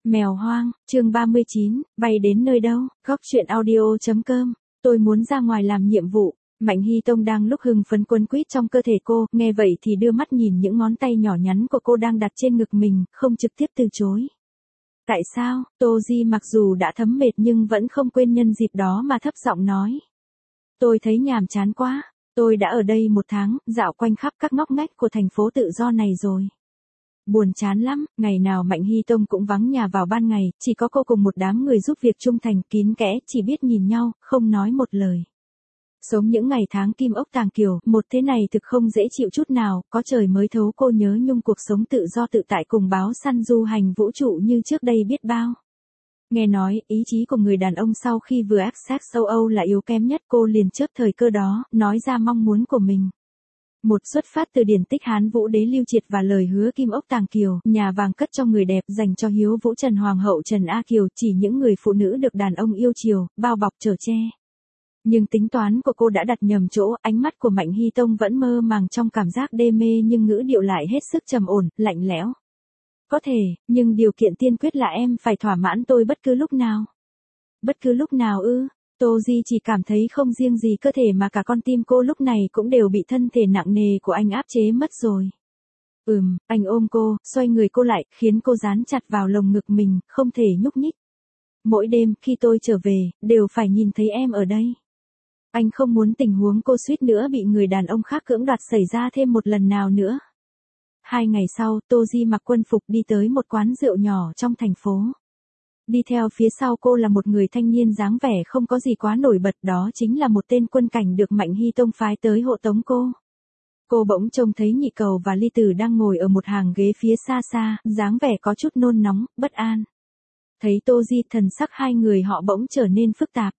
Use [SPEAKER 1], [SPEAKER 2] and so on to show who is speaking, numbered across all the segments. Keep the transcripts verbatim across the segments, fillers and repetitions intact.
[SPEAKER 1] Mèo hoang, chương ba mươi chín, bay đến nơi đâu, góc chuyện audio chấm com, tôi muốn ra ngoài làm nhiệm vụ. Mạnh Hy Tông đang lúc hưng phấn quấn quýt trong cơ thể cô, nghe vậy thì đưa mắt nhìn những ngón tay nhỏ nhắn của cô đang đặt trên ngực mình, không trực tiếp từ chối. Tại sao? Tô Di mặc dù đã thấm mệt nhưng vẫn không quên nhân dịp đó mà thấp giọng nói. Tôi thấy nhàm chán quá, tôi đã ở đây một tháng, dạo quanh khắp các ngóc ngách của thành phố tự do này rồi. Buồn chán lắm, ngày nào Mạnh Hy Tông cũng vắng nhà vào ban ngày, chỉ có cô cùng một đám người giúp việc trung thành kín kẽ, chỉ biết nhìn nhau, không nói một lời. Sống những ngày tháng kim ốc tàng kiều, một thế này thực không dễ chịu chút nào, có trời mới thấu cô nhớ nhung cuộc sống tự do tự tại cùng báo săn du hành vũ trụ như trước đây biết bao. Nghe nói, ý chí của người đàn ông sau khi vừa ép sex châu Âu là yếu kém nhất, cô liền chớp thời cơ đó, nói ra mong muốn của mình. Một xuất phát từ điển tích Hán Vũ Đế Lưu Triệt và lời hứa kim ốc tàng kiều, nhà vàng cất cho người đẹp dành cho Hiếu Vũ Trần Hoàng hậu Trần A Kiều, chỉ những người phụ nữ được đàn ông yêu chiều, bao bọc chở che. Nhưng tính toán của cô đã đặt nhầm chỗ, ánh mắt của Mạnh Hy Tông vẫn mơ màng trong cảm giác đê mê nhưng ngữ điệu lại hết sức trầm ổn, lạnh lẽo. Có thể, nhưng điều kiện tiên quyết là em phải thỏa mãn tôi bất cứ lúc nào. Bất cứ lúc nào ư? Tô Di chỉ cảm thấy không riêng gì cơ thể mà cả con tim cô lúc này cũng đều bị thân thể nặng nề của anh áp chế mất rồi. Ừm, anh ôm cô, xoay người cô lại, khiến cô dán chặt vào lồng ngực mình, không thể nhúc nhích. Mỗi đêm, khi tôi trở về, đều phải nhìn thấy em ở đây. Anh không muốn tình huống cô suýt nữa bị người đàn ông khác cưỡng đoạt xảy ra thêm một lần nào nữa. Hai ngày sau, Tô Di mặc quân phục đi tới một quán rượu nhỏ trong thành phố. Đi theo phía sau cô là một người thanh niên dáng vẻ không có gì quá nổi bật, đó chính là một tên quân cảnh được Mạnh Hy Tông phái tới hộ tống cô. Cô bỗng trông thấy Nhị Cầu và Ly Tử đang ngồi ở một hàng ghế phía xa xa, dáng vẻ có chút nôn nóng, bất an. Thấy Tô Di, thần sắc hai người họ bỗng trở nên phức tạp.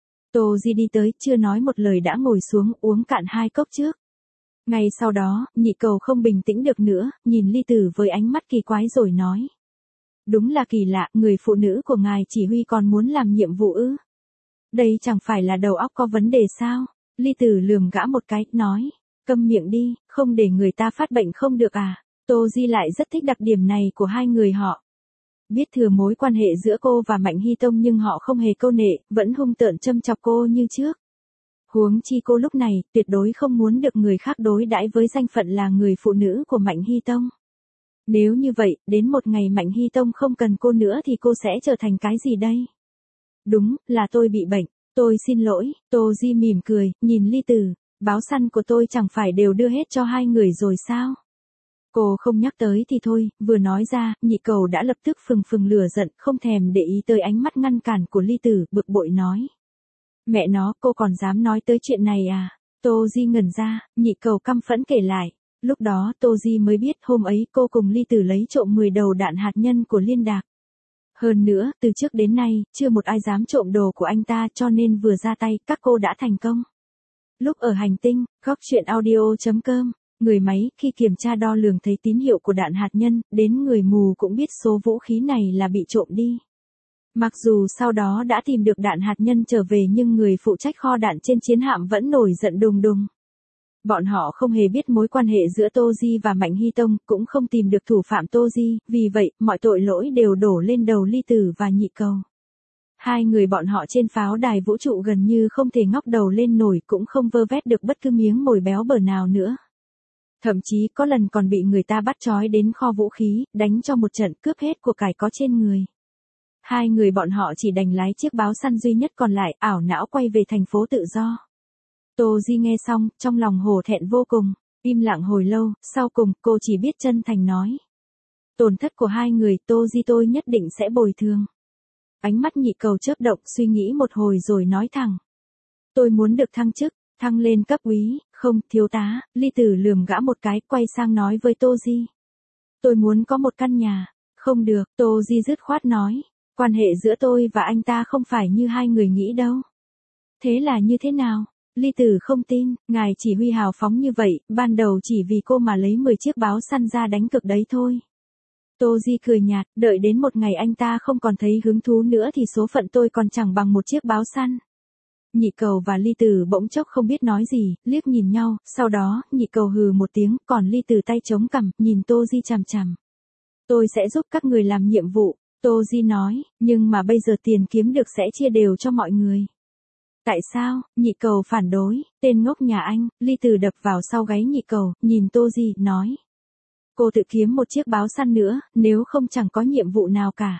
[SPEAKER 1] Tô Di đi tới, chưa nói một lời đã ngồi xuống, uống cạn hai cốc trước. Ngay sau đó, Nhị Cầu không bình tĩnh được nữa, nhìn Ly Tử với ánh mắt kỳ quái rồi nói. Đúng là kỳ lạ, người phụ nữ của ngài chỉ huy còn muốn làm nhiệm vụ ư? Đây chẳng phải là đầu óc có vấn đề sao? Ly Tử lườm gã một cái, nói. Câm miệng đi, không để người ta phát bệnh không được à? Tô Di lại rất thích đặc điểm này của hai người họ. Biết thừa mối quan hệ giữa cô và Mạnh Hy Tông nhưng họ không hề câu nệ, vẫn hung tợn châm chọc cô như trước. Huống chi cô lúc này, tuyệt đối không muốn được người khác đối đãi với danh phận là người phụ nữ của Mạnh Hy Tông. Nếu như vậy, đến một ngày Mạnh Hy Tông không cần cô nữa thì cô sẽ trở thành cái gì đây? Đúng, là tôi bị bệnh, tôi xin lỗi, Tô Di mỉm cười, nhìn Ly Tử, báo săn của tôi chẳng phải đều đưa hết cho hai người rồi sao? Cô không nhắc tới thì thôi, vừa nói ra, Nhị Cầu đã lập tức phừng phừng lửa giận, không thèm để ý tới ánh mắt ngăn cản của Ly Tử, bực bội nói. Mẹ nó, cô còn dám nói tới chuyện này à? Tô Di ngẩn ra, Nhị Cầu căm phẫn kể lại. Lúc đó Tô Di mới biết hôm ấy cô cùng Ly Tử lấy trộm mười đầu đạn hạt nhân của Liên Đạc. Hơn nữa, từ trước đến nay, chưa một ai dám trộm đồ của anh ta cho nên vừa ra tay, các cô đã thành công. Lúc ở hành tinh, góc chuyện audio chấm com, người máy, khi kiểm tra đo lường thấy tín hiệu của đạn hạt nhân, đến người mù cũng biết số vũ khí này là bị trộm đi. Mặc dù sau đó đã tìm được đạn hạt nhân trở về nhưng người phụ trách kho đạn trên chiến hạm vẫn nổi giận đùng đùng. Bọn họ không hề biết mối quan hệ giữa Tô Di và Mạnh Hy Tông, cũng không tìm được thủ phạm Tô Di, vì vậy, mọi tội lỗi đều đổ lên đầu Ly Tử và Nhị Cầu. Hai người bọn họ trên pháo đài vũ trụ gần như không thể ngóc đầu lên nổi, cũng không vơ vét được bất cứ miếng mồi béo bở nào nữa. Thậm chí có lần còn bị người ta bắt trói đến kho vũ khí, đánh cho một trận cướp hết của cải có trên người. Hai người bọn họ chỉ đành lái chiếc báo săn duy nhất còn lại, ảo não quay về thành phố tự do. Tô Di nghe xong, trong lòng hổ thẹn vô cùng, im lặng hồi lâu, sau cùng, cô chỉ biết chân thành nói. Tổn thất của hai người, Tô Di tôi nhất định sẽ bồi thường. Ánh mắt Nhị Cầu chớp động, suy nghĩ một hồi rồi nói thẳng. Tôi muốn được thăng chức, thăng lên cấp úy, không, thiếu tá, Ly Tử lườm gã một cái, quay sang nói với Tô Di. Tôi muốn có một căn nhà, không được, Tô Di dứt khoát nói. Quan hệ giữa tôi và anh ta không phải như hai người nghĩ đâu. Thế là như thế nào? Ly Tử không tin, ngài chỉ huy hào phóng như vậy, ban đầu chỉ vì cô mà lấy mười chiếc báo săn ra đánh cực đấy thôi. Tô Di cười nhạt, đợi đến một ngày anh ta không còn thấy hứng thú nữa thì số phận tôi còn chẳng bằng một chiếc báo săn. Nhị Cầu và Ly Tử bỗng chốc không biết nói gì, liếc nhìn nhau, sau đó, Nhị Cầu hừ một tiếng, còn Ly Tử tay chống cằm, nhìn Tô Di chằm chằm. Tôi sẽ giúp các người làm nhiệm vụ. Tô Di nói, nhưng mà bây giờ tiền kiếm được sẽ chia đều cho mọi người. Tại sao? Nhị cầu phản đối, tên ngốc nhà anh. Ly Tử đập vào sau gáy nhị cầu, nhìn Tô Di, nói. Cô tự kiếm một chiếc báo săn nữa, nếu không chẳng có nhiệm vụ nào cả.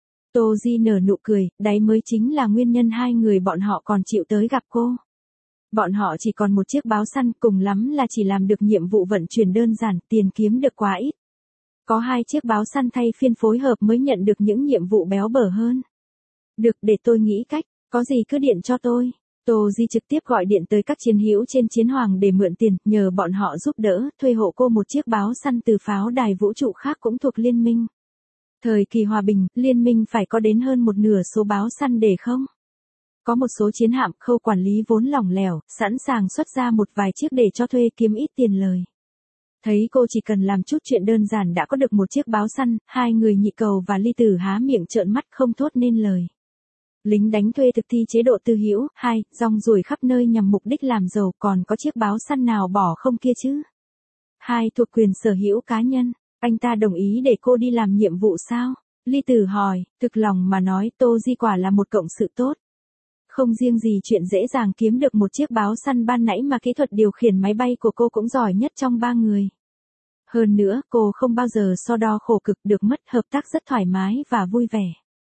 [SPEAKER 1] Tô Di nở nụ cười, đấy mới chính là nguyên nhân hai người bọn họ còn chịu tới gặp cô. Bọn họ chỉ còn một chiếc báo săn, cùng lắm là chỉ làm được nhiệm vụ vận chuyển đơn giản, tiền kiếm được quá ít. Có hai chiếc báo săn thay phiên phối hợp mới nhận được những nhiệm vụ béo bở hơn. Được, để tôi nghĩ cách, có gì cứ điện cho tôi. Tô Di trực tiếp gọi điện tới các chiến hữu trên chiến hoàng để mượn tiền, nhờ bọn họ giúp đỡ, thuê hộ cô một chiếc báo săn từ pháo đài vũ trụ khác cũng thuộc liên minh. Thời kỳ hòa bình, liên minh phải có đến hơn một nửa số báo săn để không? Có một số chiến hạm khâu quản lý vốn lỏng lẻo, sẵn sàng xuất ra một vài chiếc để cho thuê kiếm ít tiền lời. Thấy cô chỉ cần làm chút chuyện đơn giản đã có được một chiếc báo săn, hai người nhị cầu và Ly Tử há miệng trợn mắt không thốt nên lời. Lính đánh thuê thực thi chế độ tư hữu, hai, rong ruổi khắp nơi nhằm mục đích làm giàu, còn có chiếc báo săn nào bỏ không kia chứ? Hai, thuộc quyền sở hữu cá nhân, anh ta đồng ý để cô đi làm nhiệm vụ sao? Ly Tử hỏi, thực lòng mà nói Tô Di quả là một cộng sự tốt. Không riêng gì chuyện dễ dàng kiếm được một chiếc báo săn ban nãy mà kỹ thuật điều khiển máy bay của cô cũng giỏi nhất trong ba người. Hơn nữa, cô không bao giờ so đo khổ cực, được mất, hợp tác rất thoải mái và vui vẻ.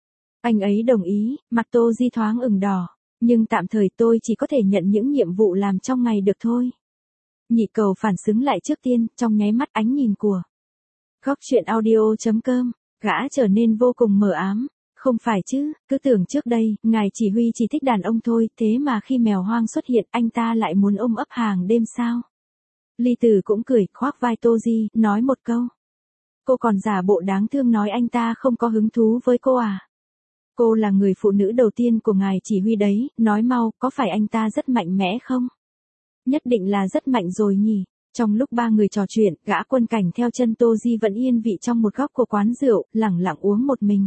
[SPEAKER 1] Anh ấy đồng ý, mặt Tô Di thoáng ửng đỏ, nhưng tạm thời tôi chỉ có thể nhận những nhiệm vụ làm trong ngày được thôi. Nhị cầu phản xứng lại trước tiên, trong nháy mắt ánh nhìn của Góc truyện audio chấm com, gã trở nên vô cùng mờ ám. Không phải chứ, cứ tưởng trước đây, ngài chỉ huy chỉ thích đàn ông thôi, thế mà khi mèo hoang xuất hiện, anh ta lại muốn ôm ấp hàng đêm sao? Ly Tử cũng cười, khoác vai Tô Di, nói một câu. Cô còn giả bộ đáng thương nói anh ta không có hứng thú với cô à? Cô là người phụ nữ đầu tiên của ngài chỉ huy đấy, nói mau, có phải anh ta rất mạnh mẽ không? Nhất định là rất mạnh rồi nhỉ. Trong lúc ba người trò chuyện, gã quân cảnh theo chân Tô Di vẫn yên vị trong một góc của quán rượu, lẳng lặng uống một mình.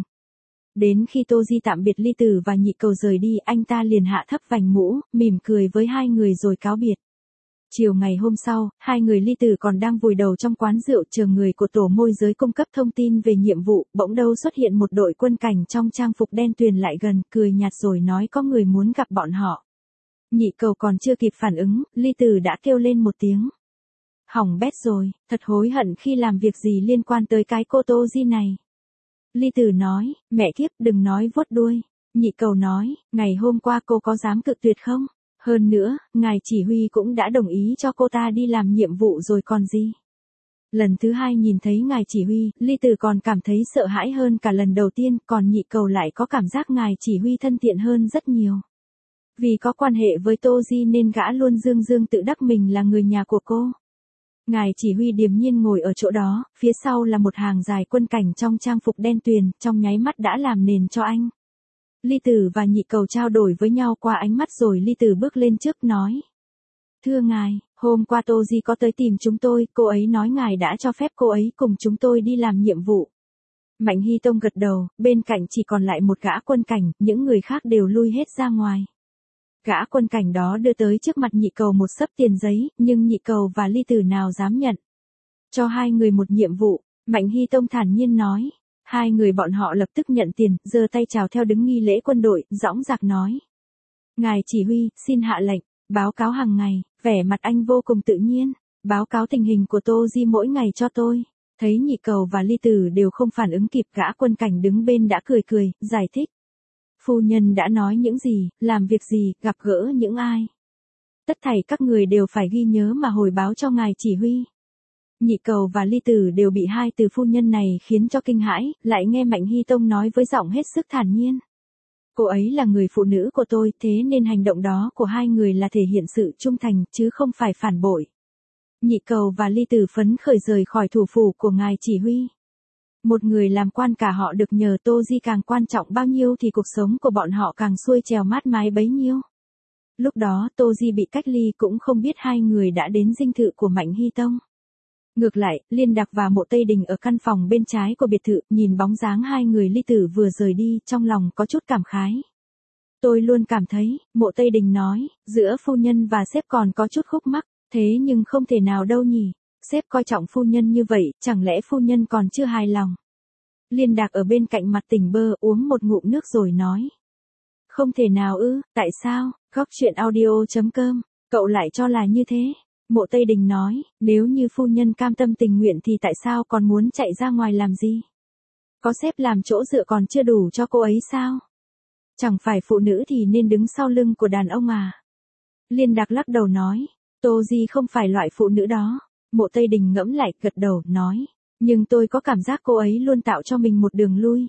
[SPEAKER 1] Đến khi Tô Di tạm biệt Ly Tử và nhị cầu rời đi, anh ta liền hạ thấp vành mũ, mỉm cười với hai người rồi cáo biệt. Chiều ngày hôm sau, hai người Ly Tử còn đang vùi đầu trong quán rượu chờ người của tổ môi giới cung cấp thông tin về nhiệm vụ, bỗng đâu xuất hiện một đội quân cảnh trong trang phục đen tuyền lại gần, cười nhạt rồi nói có người muốn gặp bọn họ. Nhị cầu còn chưa kịp phản ứng, Ly Tử đã kêu lên một tiếng. Hỏng bét rồi, thật hối hận khi làm việc gì liên quan tới cái cô Tô Di này. Ly Tử nói, mẹ kiếp đừng nói vuốt đuôi. Nhị cầu nói, ngày hôm qua cô có dám cự tuyệt không? Hơn nữa, ngài chỉ huy cũng đã đồng ý cho cô ta đi làm nhiệm vụ rồi còn gì. Lần thứ hai nhìn thấy ngài chỉ huy, Ly Tử còn cảm thấy sợ hãi hơn cả lần đầu tiên, còn nhị cầu lại có cảm giác ngài chỉ huy thân thiện hơn rất nhiều. Vì có quan hệ với Tô Di nên gã luôn dương dương tự đắc mình là người nhà của cô. Ngài chỉ huy điềm nhiên ngồi ở chỗ đó, phía sau là một hàng dài quân cảnh trong trang phục đen tuyền, trong nháy mắt đã làm nền cho anh. Ly Tử và nhị cầu trao đổi với nhau qua ánh mắt rồi Ly Tử bước lên trước nói. Thưa ngài, hôm qua Tô Di có tới tìm chúng tôi, cô ấy nói ngài đã cho phép cô ấy cùng chúng tôi đi làm nhiệm vụ. Mạnh Hy Tông gật đầu, bên cạnh chỉ còn lại một gã quân cảnh, những người khác đều lui hết ra ngoài. Gã quân cảnh đó đưa tới trước mặt nhị cầu một xấp tiền giấy, nhưng nhị cầu và Ly Tử nào dám nhận. Cho hai người một nhiệm vụ, Mạnh Hy Tông thản nhiên nói. Hai người bọn họ lập tức nhận tiền, giơ tay chào theo đứng nghi lễ quân đội, dõng dạc nói. Ngài chỉ huy, xin hạ lệnh, báo cáo hàng ngày, vẻ mặt anh vô cùng tự nhiên, báo cáo tình hình của Tô Di mỗi ngày cho tôi. Thấy nhị cầu và Ly Tử đều không phản ứng kịp, gã quân cảnh đứng bên đã cười cười, giải thích. Phu nhân đã nói những gì, làm việc gì, gặp gỡ những ai. Tất thảy các người đều phải ghi nhớ mà hồi báo cho ngài chỉ huy. Nhị cầu và Ly Tử đều bị hai từ phu nhân này khiến cho kinh hãi, lại nghe Mạnh Hy Tông nói với giọng hết sức thản nhiên. Cô ấy là người phụ nữ của tôi, thế nên hành động đó của hai người là thể hiện sự trung thành, chứ không phải phản bội. Nhị cầu và Ly Tử phấn khởi rời khỏi thủ phủ của ngài chỉ huy. Một người làm quan cả họ được nhờ Tô Di càng quan trọng bao nhiêu thì cuộc sống của bọn họ càng xuôi trèo mát mái bấy nhiêu. Lúc đó Tô Di bị cách ly cũng không biết hai người đã đến dinh thự của Mạnh Hy Tông. Ngược lại, Liên Đặc và Mộ Tây Đình ở căn phòng bên trái của biệt thự, nhìn bóng dáng hai người Ly Tử vừa rời đi, trong lòng có chút cảm khái. Tôi luôn cảm thấy, Mộ Tây Đình nói, giữa phu nhân và sếp còn có chút khúc mắc, thế nhưng không thể nào đâu nhỉ. Sếp coi trọng phu nhân như vậy, chẳng lẽ phu nhân còn chưa hài lòng? Liên Đạc ở bên cạnh mặt tỉnh bơ uống một ngụm nước rồi nói. Không thể nào ư, tại sao, góc chuyện audio.com, cậu lại cho là như thế. Mộ Tây Đình nói, nếu như phu nhân cam tâm tình nguyện thì tại sao còn muốn chạy ra ngoài làm gì? Có sếp làm chỗ dựa còn chưa đủ cho cô ấy sao? Chẳng phải phụ nữ thì nên đứng sau lưng của đàn ông à? Liên Đạc lắc đầu nói, Tô Di không phải loại phụ nữ đó. Mộ Tây Đình ngẫm lại, gật đầu, nói, nhưng tôi có cảm giác cô ấy luôn tạo cho mình một đường lui.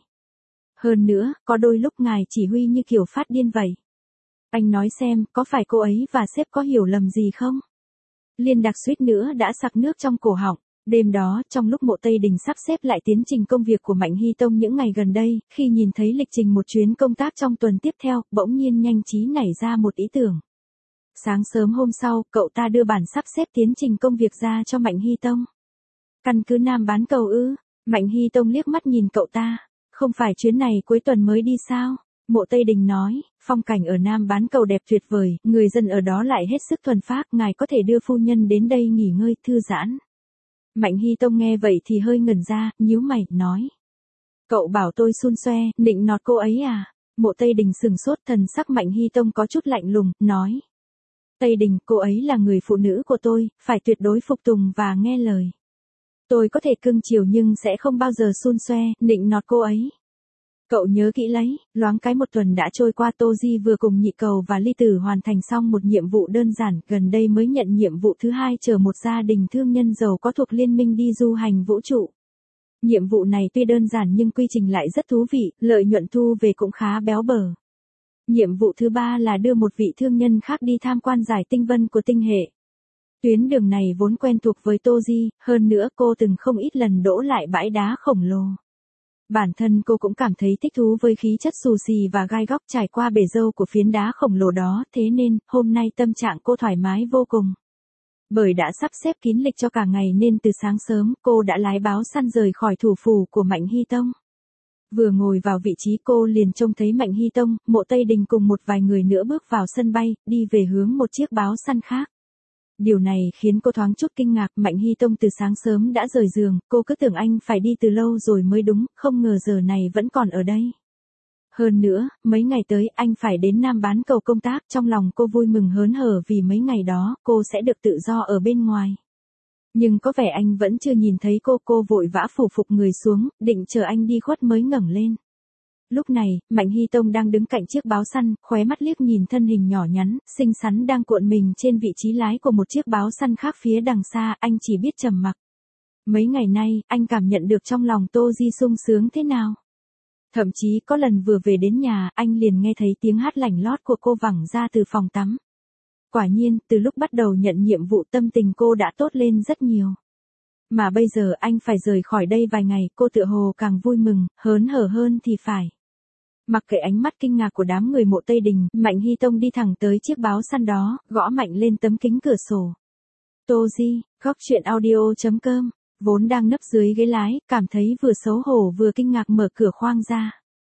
[SPEAKER 1] Hơn nữa, có đôi lúc ngài chỉ huy như kiểu phát điên vậy. Anh nói xem, có phải cô ấy và sếp có hiểu lầm gì không? Liên Đạc suýt nữa đã sặc nước trong cổ họng. Đêm đó, trong lúc Mộ Tây Đình sắp xếp lại tiến trình công việc của Mạnh Hy Tông những ngày gần đây, khi nhìn thấy lịch trình một chuyến công tác trong tuần tiếp theo, bỗng nhiên nhanh trí nảy ra một ý tưởng. Sáng sớm hôm sau, cậu ta đưa bản sắp xếp tiến trình công việc ra cho Mạnh Hy Tông. Căn cứ Nam Bán Cầu ư? Mạnh Hy Tông liếc mắt nhìn cậu ta. Không phải chuyến này cuối tuần mới đi sao? Mộ Tây Đình nói, phong cảnh ở Nam Bán Cầu đẹp tuyệt vời, người dân ở đó lại hết sức thuần phác, ngài có thể đưa phu nhân đến đây nghỉ ngơi, thư giãn. Mạnh Hy Tông nghe vậy thì hơi ngẩn ra, nhíu mày, nói. Cậu bảo tôi xun xoe, nịnh nọt cô ấy à? Mộ Tây Đình sừng sốt, thần sắc Mạnh Hy Tông có chút lạnh lùng, nói. Tây Đình, cô ấy là người phụ nữ của tôi, phải tuyệt đối phục tùng và nghe lời. Tôi có thể cưng chiều nhưng sẽ không bao giờ xun xoe, nịnh nọt cô ấy. Cậu nhớ kỹ lấy, loáng cái một tuần đã trôi qua, Tô Di vừa cùng Nhị Cầu và Ly Tử hoàn thành xong một nhiệm vụ đơn giản, gần đây mới nhận nhiệm vụ thứ hai chở một gia đình thương nhân giàu có thuộc liên minh đi du hành vũ trụ. Nhiệm vụ này tuy đơn giản nhưng quy trình lại rất thú vị, lợi nhuận thu về cũng khá béo bở. Nhiệm vụ thứ ba là đưa một vị thương nhân khác đi tham quan giải tinh vân của tinh hệ. Tuyến đường này vốn quen thuộc với Tô Di, hơn nữa cô từng không ít lần đỗ lại bãi đá khổng lồ. Bản thân cô cũng cảm thấy thích thú với khí chất xù xì và gai góc trải qua bể dâu của phiến đá khổng lồ đó, thế nên, hôm nay tâm trạng cô thoải mái vô cùng. Bởi đã sắp xếp kín lịch cho cả ngày nên từ sáng sớm, cô đã lái báo săn rời khỏi thủ phủ của Mạnh Hy Tông. Vừa ngồi vào vị trí cô liền trông thấy Mạnh Hy Tông, Mộ Tây Đình cùng một vài người nữa bước vào sân bay, đi về hướng một chiếc báo săn khác. Điều này khiến cô thoáng chút kinh ngạc, Mạnh Hy Tông từ sáng sớm đã rời giường, cô cứ tưởng anh phải đi từ lâu rồi mới đúng, không ngờ giờ này vẫn còn ở đây. Hơn nữa, mấy ngày tới anh phải đến Nam Bán Cầu công tác, trong lòng cô vui mừng hớn hở vì mấy ngày đó cô sẽ được tự do ở bên ngoài. Nhưng có vẻ anh vẫn chưa nhìn thấy cô, cô vội vã phủ phục người xuống, định chờ anh đi khuất mới ngẩng lên. Lúc này, Mạnh Hy Tông đang đứng cạnh chiếc báo săn, khóe mắt liếc nhìn thân hình nhỏ nhắn, xinh xắn đang cuộn mình trên vị trí lái của một chiếc báo săn khác phía đằng xa, anh chỉ biết trầm mặc. Mấy ngày nay, anh cảm nhận được trong lòng Tô Di sung sướng thế nào. Thậm chí có lần vừa về đến nhà, anh liền nghe thấy tiếng hát lảnh lót của cô vẳng ra từ phòng tắm. Quả nhiên, từ lúc bắt đầu nhận nhiệm vụ tâm tình cô đã tốt lên rất nhiều. Mà bây giờ anh phải rời khỏi đây vài ngày, cô tựa hồ càng vui mừng, hớn hở hơn thì phải. Mặc kệ ánh mắt kinh ngạc của đám người Mộ Tây Đình, Mạnh Hy Tông đi thẳng tới chiếc báo săn đó, gõ mạnh lên tấm kính cửa sổ. Tô Di, góc chuyện audio.com, vốn đang nấp dưới ghế lái, cảm thấy vừa xấu hổ vừa kinh ngạc mở cửa khoang ra.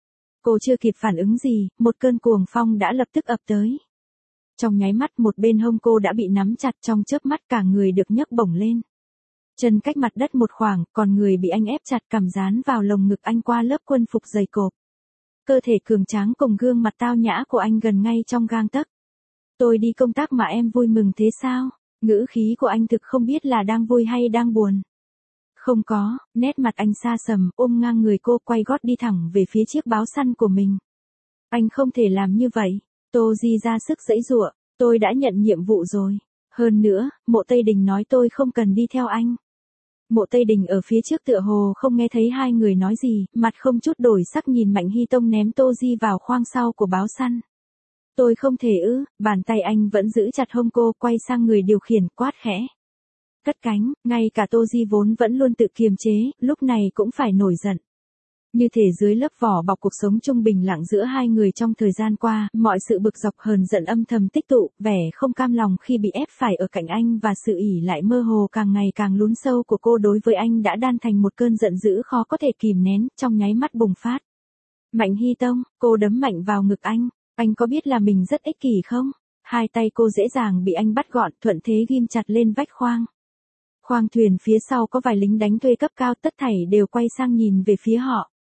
[SPEAKER 1] Cô chưa kịp phản ứng gì, một cơn cuồng phong đã lập tức ập tới. Trong nháy mắt một bên hông cô đã bị nắm chặt, trong chớp mắt cả người được nhấc bổng lên. Chân cách mặt đất một khoảng, còn người bị anh ép chặt, cằm dán vào lồng ngực anh qua lớp quân phục dày cộp. Cơ thể cường tráng cùng gương mặt tao nhã của anh gần ngay trong gang tấc. Tôi đi công tác mà em vui mừng thế sao? Ngữ khí của anh thực không biết là đang vui hay đang buồn. Không có, nét mặt anh xa sầm, ôm ngang người cô, quay gót đi thẳng về phía chiếc báo săn của mình. Anh không thể làm như vậy. Tô Di ra sức giãy giụa, tôi đã nhận nhiệm vụ rồi. Hơn nữa, Mộ Tây Đình nói tôi không cần đi theo anh. Mộ Tây Đình ở phía trước tựa hồ không nghe thấy hai người nói gì, mặt không chút đổi sắc nhìn Mạnh Hy Tông ném Tô Di vào khoang sau của báo săn. Tôi không thể ư, bàn tay anh vẫn giữ chặt hông cô, quay sang người điều khiển, quát khẽ. Cất cánh, ngay cả Tô Di vốn vẫn luôn tự kiềm chế, lúc này cũng phải nổi giận. Như thể dưới lớp vỏ bọc cuộc sống trung bình lặng giữa hai người trong thời gian qua, mọi sự bực dọc hờn giận âm thầm tích tụ, vẻ không cam lòng khi bị ép phải ở cạnh anh và sự ỉ lại mơ hồ càng ngày càng lún sâu của cô đối với anh đã đan thành một cơn giận dữ khó có thể kìm nén, trong nháy mắt bùng phát. Mạnh Hy Tông, cô đấm mạnh vào ngực anh, anh có biết là mình rất ích kỷ không? Hai tay cô dễ dàng bị anh bắt gọn, thuận thế ghim chặt lên vách khoang. Khoang thuyền phía sau có vài lính đánh thuê cấp cao, tất thảy đều quay sang nhìn về phía họ.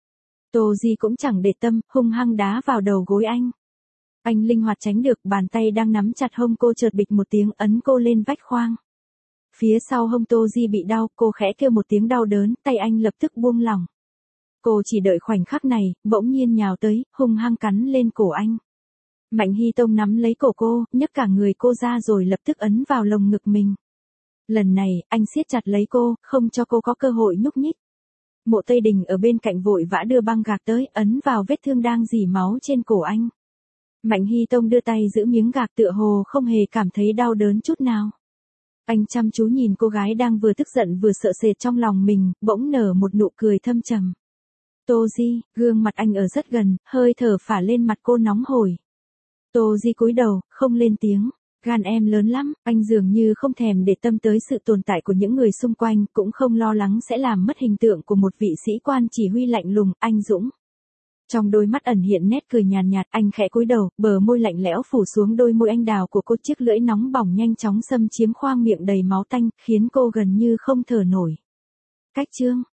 [SPEAKER 1] Tô Di cũng chẳng để tâm, hung hăng đá vào đầu gối anh. Anh linh hoạt tránh được, bàn tay đang nắm chặt hông cô chợt bịch một tiếng ấn cô lên vách khoang. Phía sau hông Tô Di bị đau, cô khẽ kêu một tiếng đau đớn, tay anh lập tức buông lỏng. Cô chỉ đợi khoảnh khắc này, bỗng nhiên nhào tới, hung hăng cắn lên cổ anh. Mạnh Hy Tông nắm lấy cổ cô, nhấc cả người cô ra rồi lập tức ấn vào lồng ngực mình. Lần này, anh siết chặt lấy cô, không cho cô có cơ hội nhúc nhích. Mộ Tây Đình ở bên cạnh vội vã đưa băng gạc tới, ấn vào vết thương đang rỉ máu trên cổ anh. Mạnh Hy Tông đưa tay giữ miếng gạc tựa hồ không hề cảm thấy đau đớn chút nào. Anh chăm chú nhìn cô gái đang vừa tức giận vừa sợ sệt trong lòng mình, bỗng nở một nụ cười thâm trầm. Tô Di, gương mặt anh ở rất gần, hơi thở phả lên mặt cô nóng hổi. Tô Di cúi đầu, không lên tiếng. Gan em lớn lắm, anh dường như không thèm để tâm tới sự tồn tại của những người xung quanh, cũng không lo lắng sẽ làm mất hình tượng của một vị sĩ quan chỉ huy lạnh lùng, anh dũng. Trong đôi mắt ẩn hiện nét cười nhàn nhạt, anh khẽ cúi đầu, bờ môi lạnh lẽo phủ xuống đôi môi anh đào của cô, chiếc lưỡi nóng bỏng nhanh chóng xâm chiếm khoang miệng đầy máu tanh, khiến cô gần như không thở nổi. Cách chương